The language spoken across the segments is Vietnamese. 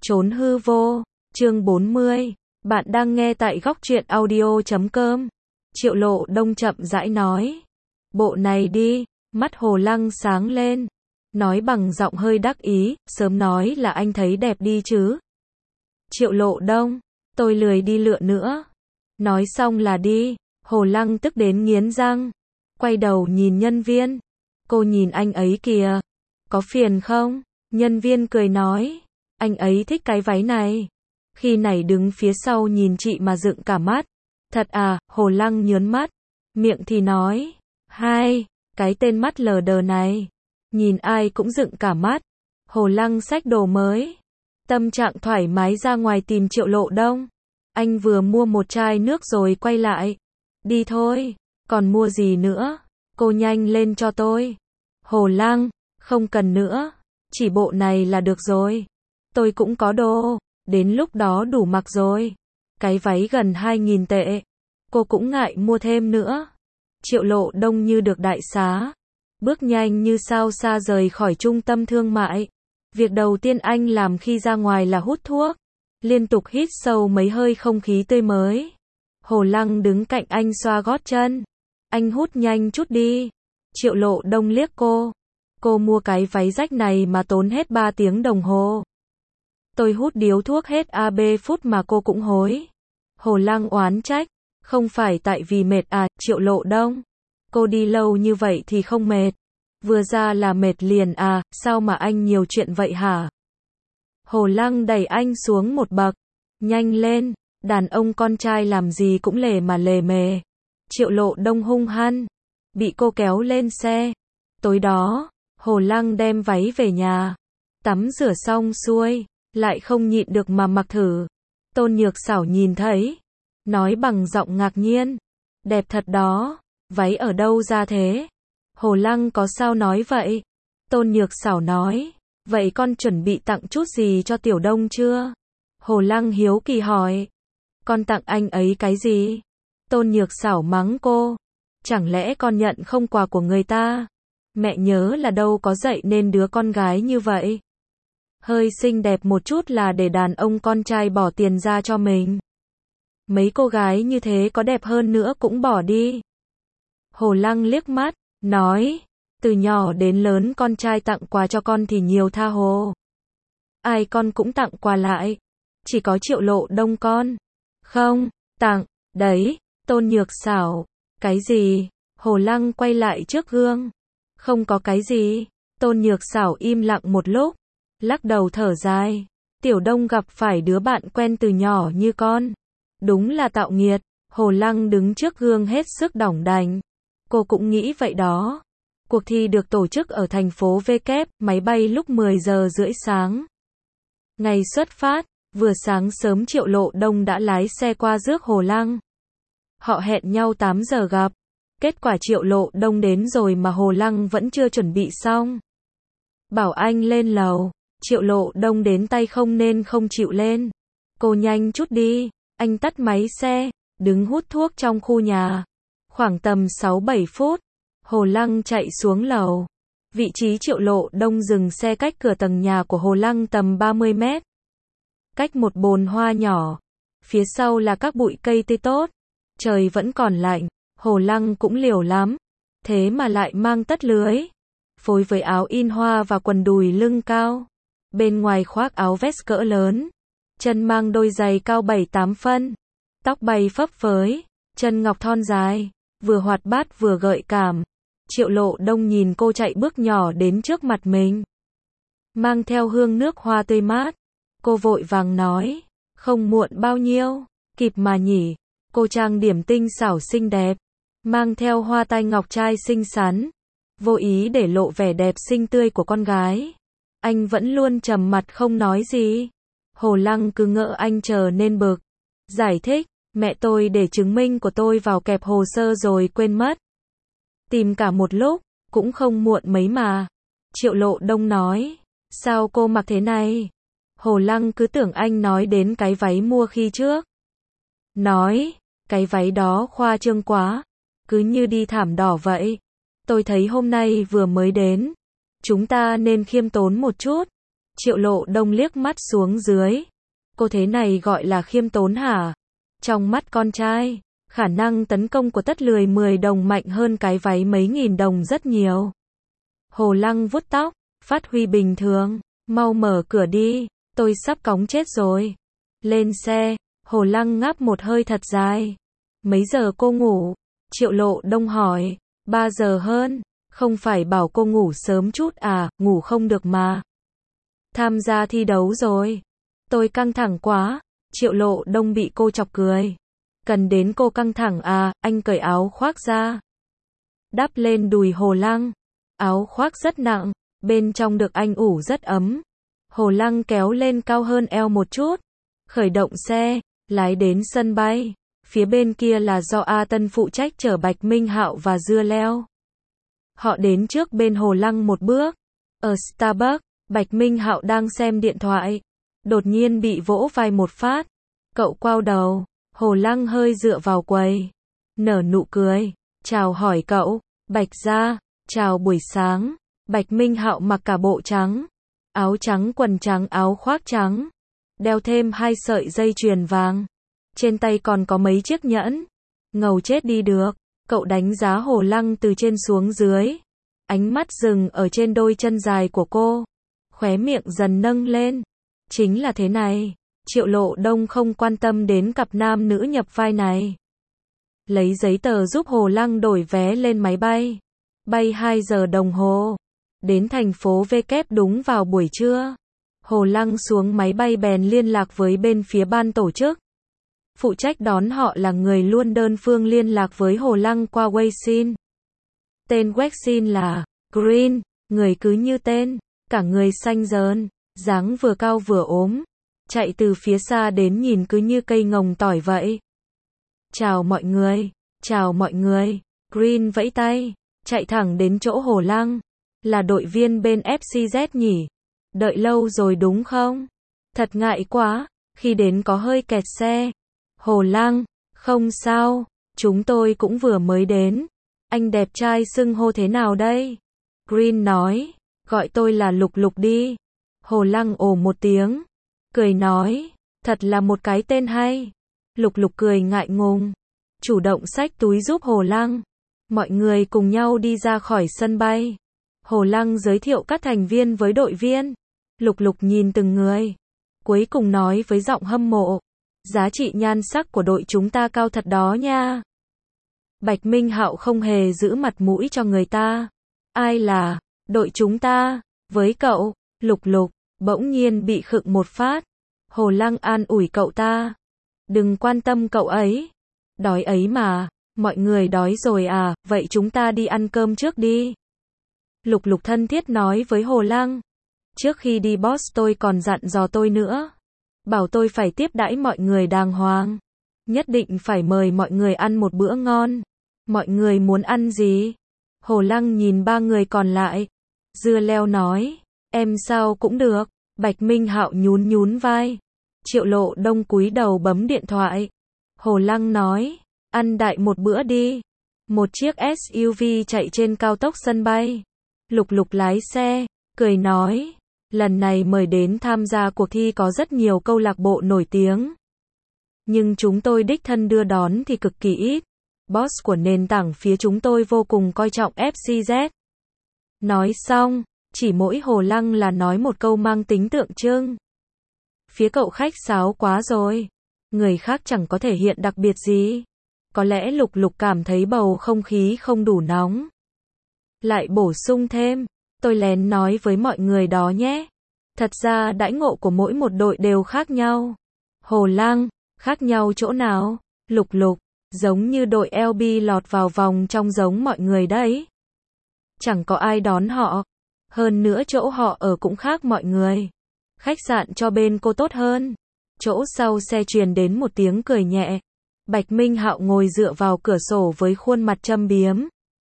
Trốn hư vô, chương 40. Bạn đang nghe tại góc truyện audio.com. Triệu Lộ Đông chậm rãi nói. Bộ này đi, mắt Hồ Lăng sáng lên. Nói bằng giọng hơi đắc ý, sớm nói là anh thấy đẹp đi chứ. Triệu Lộ Đông, tôi lười đi lựa nữa. Nói xong là đi, Hồ Lăng tức đến nghiến răng. Quay đầu nhìn nhân viên. Cô nhìn anh ấy kìa. Có phiền không? Nhân viên cười nói. Anh ấy thích cái váy này. Khi này đứng phía sau nhìn chị mà dựng cả mắt. Thật à, Hồ Lăng nhớn mắt. Miệng thì nói. Hai, cái tên mắt lờ đờ này. Nhìn ai cũng dựng cả mắt. Hồ Lăng xách đồ mới. Tâm trạng thoải mái ra ngoài tìm Triệu Lộ Đông. Anh vừa mua một chai nước rồi quay lại. Đi thôi, còn mua gì nữa? Cô nhanh lên cho tôi. Hồ Lăng, không cần nữa. Chỉ bộ này là được rồi. Tôi cũng có đồ. Đến lúc đó đủ mặc rồi. Cái váy gần 2.000 tệ. Cô cũng ngại mua thêm nữa. Triệu Lộ Đông như được đại xá. Bước nhanh như sao xa rời khỏi trung tâm thương mại. Việc đầu tiên anh làm khi ra ngoài là hút thuốc. Liên tục hít sâu mấy hơi không khí tươi mới. Hồ Lăng đứng cạnh anh xoa gót chân. Anh hút nhanh chút đi. Triệu Lộ Đông liếc cô. Cô mua cái váy rách này mà tốn hết 3 tiếng đồng hồ. Tôi hút điếu thuốc hết 3 phút mà cô cũng hối. Hồ Lăng oán trách. Không phải tại vì mệt à, Triệu Lộ Đông. Cô đi lâu như vậy thì không mệt. Vừa ra là mệt liền à, sao mà anh nhiều chuyện vậy hả? Hồ Lăng đẩy anh xuống một bậc. Nhanh lên, đàn ông con trai làm gì cũng lề mà lề mề. Triệu Lộ Đông hung hăng. Bị cô kéo lên xe. Tối đó, Hồ Lăng đem váy về nhà. Tắm rửa xong xuôi. Lại không nhịn được mà mặc thử. Tôn Nhược Xảo nhìn thấy. Nói bằng giọng ngạc nhiên. Đẹp thật đó. Váy ở đâu ra thế? Hồ Lăng có sao nói vậy? Tôn Nhược Xảo nói. Vậy con chuẩn bị tặng chút gì cho Tiểu Đông chưa? Hồ Lăng hiếu kỳ hỏi. Con tặng anh ấy cái gì? Tôn Nhược Xảo mắng cô. Chẳng lẽ con nhận không quà của người ta? Mẹ nhớ là đâu có dạy nên đứa con gái như vậy. Hơi xinh đẹp một chút là để đàn ông con trai bỏ tiền ra cho mình. Mấy cô gái như thế có đẹp hơn nữa cũng bỏ đi. Hồ Lăng liếc mắt, nói. Từ nhỏ đến lớn con trai tặng quà cho con thì nhiều tha hồ. Ai con cũng tặng quà lại. Chỉ có Triệu Lộ Đông con. Không, tặng, đấy, Tôn Nhược Xảo. Cái gì? Hồ Lăng quay lại trước gương. Không có cái gì. Tôn Nhược Xảo im lặng một lúc. Lắc đầu thở dài. Tiểu Đông gặp phải đứa bạn quen từ nhỏ như con. Đúng là tạo nghiệt. Hồ Lăng đứng trước gương hết sức đỏng đành. Cô cũng nghĩ vậy đó. Cuộc thi được tổ chức ở thành phố V kép, máy bay lúc 10 giờ rưỡi sáng. Ngày xuất phát, vừa sáng sớm Triệu Lộ Đông đã lái xe qua rước Hồ Lăng. Họ hẹn nhau 8 giờ gặp. Kết quả Triệu Lộ Đông đến rồi mà Hồ Lăng vẫn chưa chuẩn bị xong. Bảo anh lên lầu. Triệu Lộ Đông đến tay không nên không chịu lên. Cô nhanh chút đi. Anh tắt máy xe, đứng hút thuốc trong khu nhà. Khoảng tầm 6-7 phút, Hồ Lăng chạy xuống lầu. Vị trí Triệu Lộ Đông dừng xe cách cửa tầng nhà của Hồ Lăng tầm 30 mét. Cách một bồn hoa nhỏ. Phía sau là các bụi cây tươi tốt. Trời vẫn còn lạnh. Hồ Lăng cũng liều lắm. Thế mà lại mang tất lưới. Phối với áo in hoa và quần đùi lưng cao. Bên ngoài khoác áo vest cỡ lớn. Chân mang đôi giày cao 7-8 phân. Tóc bay phấp phới. Chân ngọc thon dài. Vừa hoạt bát vừa gợi cảm. Triệu Lộ Đông nhìn cô chạy bước nhỏ đến trước mặt mình. Mang theo hương nước hoa tươi mát. Cô vội vàng nói. Không muộn bao nhiêu. Kịp mà nhỉ. Cô trang điểm tinh xảo xinh đẹp. Mang theo hoa tai ngọc trai xinh xắn. Vô ý để lộ vẻ đẹp xinh tươi của con gái. Anh vẫn luôn trầm mặt không nói gì. Hồ Lăng cứ ngỡ anh chờ nên bực. Giải thích. Mẹ tôi để chứng minh của tôi vào kẹp hồ sơ rồi quên mất. Tìm cả một lúc, cũng không muộn mấy mà. Triệu Lộ Đông nói. Sao cô mặc thế này? Hồ Lăng cứ tưởng anh nói đến cái váy mua khi trước. Nói. Cái váy đó khoa trương quá. Cứ như đi thảm đỏ vậy. Tôi thấy hôm nay vừa mới đến. Chúng ta nên khiêm tốn một chút. Triệu Lộ Đông liếc mắt xuống dưới. Cô thế này gọi là khiêm tốn hả? Trong mắt con trai, khả năng tấn công của Tất Lười 10 đồng mạnh hơn cái váy mấy nghìn đồng rất nhiều. Hồ Lăng vuốt tóc, phát huy bình thường. Mau mở cửa đi, tôi sắp cóng chết rồi. Lên xe, Hồ Lăng ngáp một hơi thật dài. Mấy giờ cô ngủ? Triệu Lộ Đông hỏi. 3 giờ hơn. Không phải bảo cô ngủ sớm chút à, ngủ không được mà. Tham gia thi đấu rồi. Tôi căng thẳng quá. Triệu Lộ Đông bị cô chọc cười. Cần đến cô căng thẳng à, anh cởi áo khoác ra. Đắp lên đùi Hồ Lăng. Áo khoác rất nặng, bên trong được anh ủ rất ấm. Hồ Lăng kéo lên cao hơn eo một chút. Khởi động xe, lái đến sân bay. Phía bên kia là do A Tân phụ trách chở Bạch Minh Hạo và Dưa Leo. Họ đến trước bên Hồ Lăng một bước. Ở Starbucks, Bạch Minh Hạo đang xem điện thoại. Đột nhiên bị vỗ vai một phát. Cậu quay đầu, Hồ Lăng hơi dựa vào quầy. Nở nụ cười. Chào hỏi cậu, Bạch gia, chào buổi sáng. Bạch Minh Hạo mặc cả bộ trắng. Áo trắng quần trắng áo khoác trắng. Đeo thêm 2 sợi dây chuyền vàng. Trên tay còn có mấy chiếc nhẫn. Ngầu chết đi được. Cậu đánh giá Hồ Lăng từ trên xuống dưới. Ánh mắt dừng ở trên đôi chân dài của cô. Khóe miệng dần nâng lên. Chính là thế này. Triệu Lộ Đông không quan tâm đến cặp nam nữ nhập vai này. Lấy giấy tờ giúp Hồ Lăng đổi vé lên máy bay. Bay 2 giờ đồng hồ. Đến thành phố V kép đúng vào buổi trưa. Hồ Lăng xuống máy bay bèn liên lạc với bên phía ban tổ chức. Phụ trách đón họ là người luôn đơn phương liên lạc với Hồ Lăng qua Weixin. Tên Weixin là Green, người cứ như tên, cả người xanh rờn, dáng vừa cao vừa ốm. Chạy từ phía xa đến nhìn cứ như cây ngồng tỏi vậy. Chào mọi người, chào mọi người. Green vẫy tay, chạy thẳng đến chỗ Hồ Lăng. Là đội viên bên FCZ nhỉ? Đợi lâu rồi đúng không? Thật ngại quá, khi đến có hơi kẹt xe. Hồ Lăng, không sao, chúng tôi cũng vừa mới đến. Anh đẹp trai xưng hô thế nào đây? Green nói, gọi tôi là Lục Lục đi. Hồ Lăng ồ một tiếng, cười nói, thật là một cái tên hay. Lục Lục cười ngại ngùng, chủ động xách túi giúp Hồ Lăng. Mọi người cùng nhau đi ra khỏi sân bay. Hồ Lăng giới thiệu các thành viên với đội viên. Lục Lục nhìn từng người. Cuối cùng nói với giọng hâm mộ. Giá trị nhan sắc của đội chúng ta cao thật đó nha. Bạch Minh Hạo không hề giữ mặt mũi cho người ta. Ai là đội chúng ta? Với cậu, Lục Lục, bỗng nhiên bị khựng một phát. Hồ Lăng an ủi cậu ta. Đừng quan tâm cậu ấy. Đói ấy mà, mọi người đói rồi à, vậy chúng ta đi ăn cơm trước đi. Lục Lục thân thiết nói với Hồ Lăng. Trước khi đi boss tôi còn dặn dò tôi nữa. Bảo tôi phải tiếp đãi mọi người đàng hoàng. Nhất định phải mời mọi người ăn một bữa ngon. Mọi người muốn ăn gì? Hồ Lăng nhìn 3 người còn lại. Dưa Leo nói. Em sao cũng được. Bạch Minh Hạo nhún nhún vai. Triệu Lộ Đông cúi đầu bấm điện thoại. Hồ Lăng nói. Ăn đại một bữa đi. Một chiếc SUV chạy trên cao tốc sân bay. Lục Lục lái xe, cười nói. Lần này mời đến tham gia cuộc thi có rất nhiều câu lạc bộ nổi tiếng. Nhưng chúng tôi đích thân đưa đón thì cực kỳ ít. Boss của nền tảng phía chúng tôi vô cùng coi trọng FCZ. Nói xong, chỉ mỗi Hồ Lăng là nói một câu mang tính tượng trưng. Phía cậu khách sáo quá rồi. Người khác chẳng có thể hiện đặc biệt gì. Có lẽ Lục Lục cảm thấy bầu không khí không đủ nóng. Lại bổ sung thêm. Tôi lén nói với mọi người đó nhé. Thật ra đãi ngộ của mỗi một đội đều khác nhau. Hồ Lăng, khác nhau chỗ nào? Lục Lục, giống như đội LB lọt vào vòng trong giống mọi người đấy. Chẳng có ai đón họ. Hơn nữa chỗ họ ở cũng khác mọi người. Khách sạn cho bên cô tốt hơn. Chỗ sau xe truyền đến một tiếng cười nhẹ. Bạch Minh Hạo ngồi dựa vào cửa sổ với khuôn mặt châm biếm.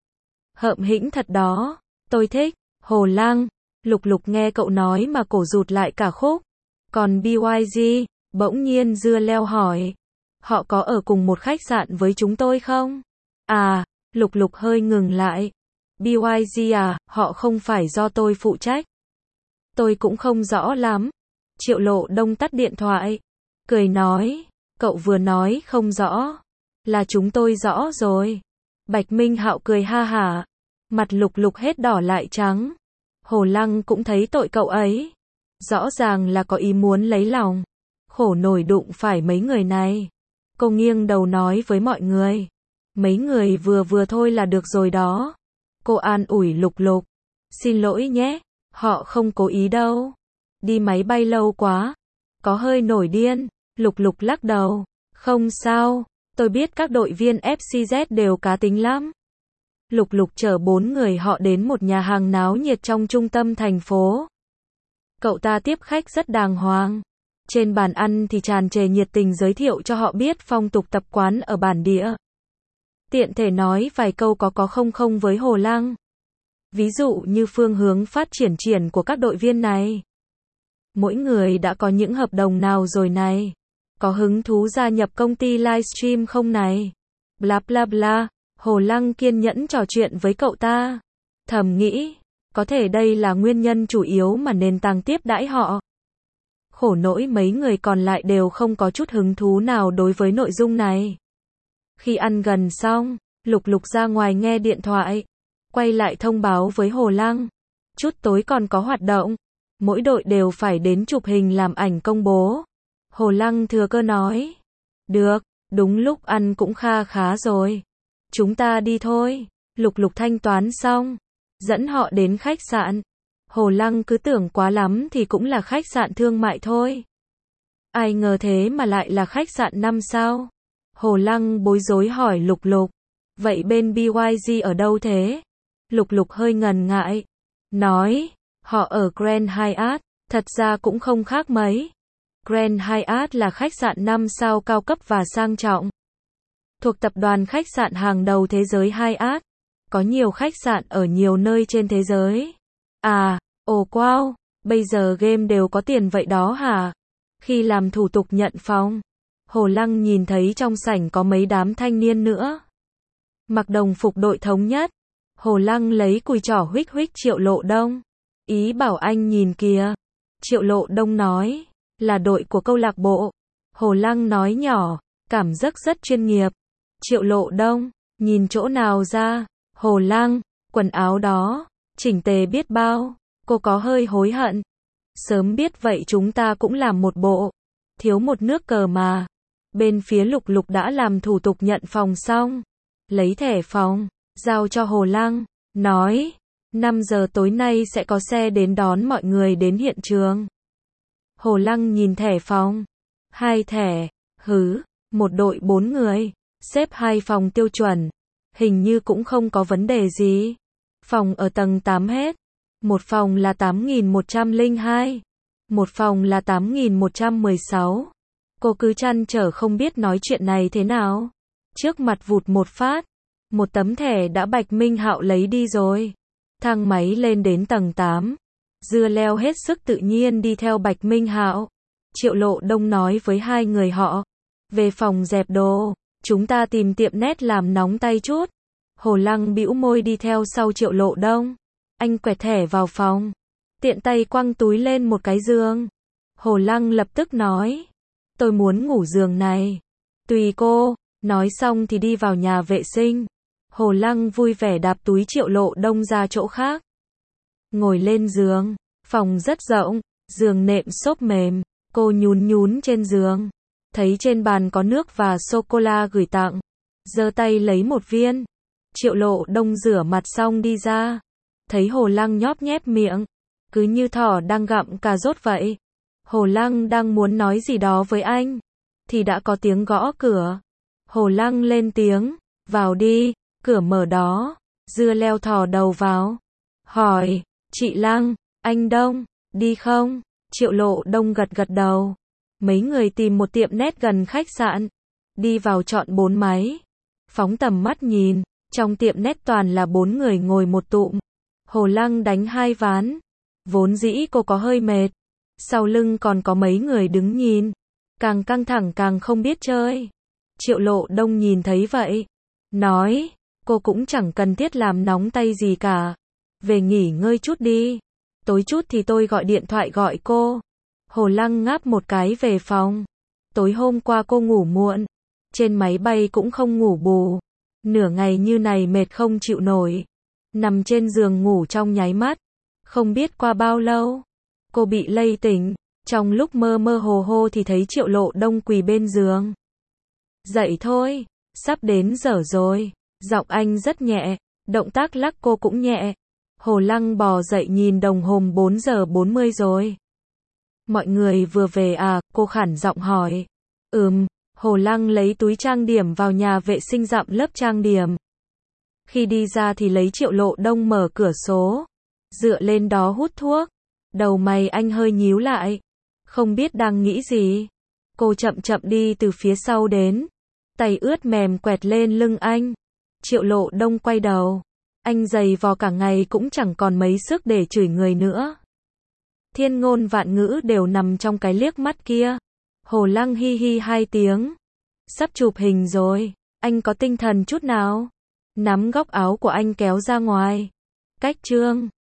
Hợm hĩnh thật đó. Tôi thích. Hồ Lăng. Lục Lục nghe cậu nói mà cổ rụt lại cả khúc. Còn BYG, bỗng nhiên Dưa Leo hỏi. Họ có ở cùng một khách sạn với chúng tôi không? À, Lục Lục hơi ngừng lại. BYG à, họ không phải do tôi phụ trách. Tôi cũng không rõ lắm. Triệu Lộ Đông tắt điện thoại, cười nói, cậu vừa nói không rõ, là chúng tôi rõ rồi. Bạch Minh Hạo cười ha hả, mặt Lục Lục hết đỏ lại trắng. Hồ Lăng cũng thấy tội cậu ấy, rõ ràng là có ý muốn lấy lòng, khổ nổi đụng phải mấy người này. Cô nghiêng đầu nói với mọi người, mấy người vừa vừa thôi là được rồi đó. Cô an ủi Lục Lục, xin lỗi nhé, họ không cố ý đâu. Đi máy bay lâu quá, có hơi nổi điên. Lục Lục lắc đầu, không sao, tôi biết các đội viên FCZ đều cá tính lắm. Lục Lục chở 4 người họ đến một nhà hàng náo nhiệt trong trung tâm thành phố. Cậu ta tiếp khách rất đàng hoàng. Trên bàn ăn thì tràn trề nhiệt tình giới thiệu cho họ biết phong tục tập quán ở bản địa. Tiện thể nói vài câu có không với Hồ Lăng. Ví dụ như phương hướng phát triển của các đội viên này. Mỗi người đã có những hợp đồng nào rồi này? Có hứng thú gia nhập công ty livestream không này? Bla bla bla. Hồ Lăng kiên nhẫn trò chuyện với cậu ta. Thầm nghĩ, có thể đây là nguyên nhân chủ yếu mà nền tảng tiếp đãi họ. Khổ nỗi mấy người còn lại đều không có chút hứng thú nào đối với nội dung này. Khi ăn gần xong, Lục Lục ra ngoài nghe điện thoại, quay lại thông báo với Hồ Lăng. Chút tối còn có hoạt động, mỗi đội đều phải đến chụp hình làm ảnh công bố. Hồ Lăng thừa cơ nói, được, đúng lúc ăn cũng kha khá rồi. Chúng ta đi thôi. Lục Lục thanh toán xong, dẫn họ đến khách sạn. Hồ Lăng cứ tưởng quá lắm thì cũng là khách sạn thương mại thôi. Ai ngờ thế mà lại là khách sạn 5 sao. Hồ Lăng bối rối hỏi Lục Lục, vậy bên BYG ở đâu thế? Lục Lục hơi ngần ngại, nói, họ ở Grand Hyatt, thật ra cũng không khác mấy. Grand Hyatt là khách sạn 5 sao cao cấp và sang trọng. Thuộc tập đoàn khách sạn hàng đầu thế giới Hyatt. Có nhiều khách sạn ở nhiều nơi trên thế giới. À, wow, bây giờ game đều có tiền vậy đó hả? Khi làm thủ tục nhận phòng, Hồ Lăng nhìn thấy trong sảnh có mấy đám thanh niên nữa. Mặc đồng phục đội thống nhất. Hồ Lăng lấy cùi trỏ huých huých Triệu Lộ Đông. Ý bảo anh nhìn kìa. Triệu Lộ Đông nói, là đội của câu lạc bộ. Hồ Lăng nói nhỏ, cảm giác rất chuyên nghiệp. Triệu Lộ Đông, nhìn chỗ nào ra? Hồ Lăng, quần áo đó, chỉnh tề biết bao. Cô có hơi hối hận. Sớm biết vậy chúng ta cũng làm một bộ. Thiếu một nước cờ mà. Bên phía Lục Lục đã làm thủ tục nhận phòng xong. Lấy thẻ phòng, giao cho Hồ Lăng, nói, 5 giờ tối nay sẽ có xe đến đón mọi người đến hiện trường. Hồ Lăng nhìn thẻ phòng. 2 thẻ, một đội 4 người, xếp 2 phòng tiêu chuẩn. Hình như cũng không có vấn đề gì. Phòng ở tầng 8 hết. Một phòng là 8.102. Một phòng là 8.116. Cô cứ trăn trở không biết nói chuyện này thế nào. Trước mặt vụt một phát. Một tấm thẻ đã Bạch Minh Hạo lấy đi rồi. Thang máy lên đến tầng 8. Dưa leo hết sức tự nhiên đi theo Bạch Minh Hạo. Triệu Lộ Đông nói với 2 người họ. Về phòng dẹp đồ. Chúng ta tìm tiệm nét làm nóng tay chút. Hồ Lăng bĩu môi đi theo sau Triệu Lộ Đông. Anh quẹt thẻ vào phòng. Tiện tay quăng túi lên một cái giường. Hồ Lăng lập tức nói. Tôi muốn ngủ giường này. Tùy cô. Nói xong thì đi vào nhà vệ sinh. Hồ Lăng vui vẻ đạp túi Triệu Lộ Đông ra chỗ khác. Ngồi lên giường. Phòng rất rộng. Giường nệm xốp mềm. Cô nhún trên giường. Thấy trên bàn có nước và sô-cô-la gửi tặng. Giơ tay lấy một viên. Triệu Lộ Đông rửa mặt xong đi ra. Thấy Hồ Lăng nhóp nhép miệng. Cứ như thỏ đang gặm cà rốt vậy. Hồ Lăng đang muốn nói gì đó với anh. Thì đã có tiếng gõ cửa. Hồ Lăng lên tiếng. Vào đi. Cửa mở đó. Dưa leo thò đầu vào. Hỏi. Chị Lăng. Anh Đông. Đi không? Triệu Lộ Đông gật đầu. Mấy người tìm một tiệm nét gần khách sạn. Đi vào chọn 4 máy. Phóng tầm mắt nhìn. Trong tiệm nét toàn là 4 người ngồi một tụm. Hồ Lăng đánh 2 ván. Vốn dĩ cô có hơi mệt. Sau lưng còn có mấy người đứng nhìn. Càng căng thẳng càng không biết chơi. Triệu Lộ Đông nhìn thấy vậy. Nói. Cô cũng chẳng cần thiết làm nóng tay gì cả. Về nghỉ ngơi chút đi. Tối chút thì tôi gọi điện thoại gọi cô. Hồ Lăng ngáp một cái về phòng. Tối hôm qua cô ngủ muộn. Trên máy bay cũng không ngủ bù. Nửa ngày như này mệt không chịu nổi. Nằm trên giường ngủ trong nháy mắt. Không biết qua bao lâu, cô bị lay tỉnh. Trong lúc mơ mơ hồ hồ thì thấy Triệu Lộ Đông quỳ bên giường. Dậy thôi, sắp đến giờ rồi. Giọng anh rất nhẹ, động tác lắc cô cũng nhẹ. Hồ Lăng bò dậy nhìn đồng hồ 4 giờ 40 rồi. Mọi người vừa về à, cô khản giọng hỏi. Hồ Lăng lấy túi trang điểm vào nhà vệ sinh dặm lớp trang điểm. Khi đi ra thì lấy Triệu Lộ Đông mở cửa sổ. Dựa lên đó hút thuốc. Đầu mày anh hơi nhíu lại. Không biết đang nghĩ gì. Cô chậm chậm đi từ phía sau đến. Tay ướt mềm quẹt lên lưng anh. Triệu Lộ Đông quay đầu. Anh giày vò cả ngày cũng chẳng còn mấy sức để chửi người nữa. Thiên ngôn vạn ngữ đều nằm trong cái liếc mắt kia. Hồ Lăng hi hi 2 tiếng. Sắp chụp hình rồi. Anh có tinh thần chút nào? Nắm góc áo của anh kéo ra ngoài. Cách trương.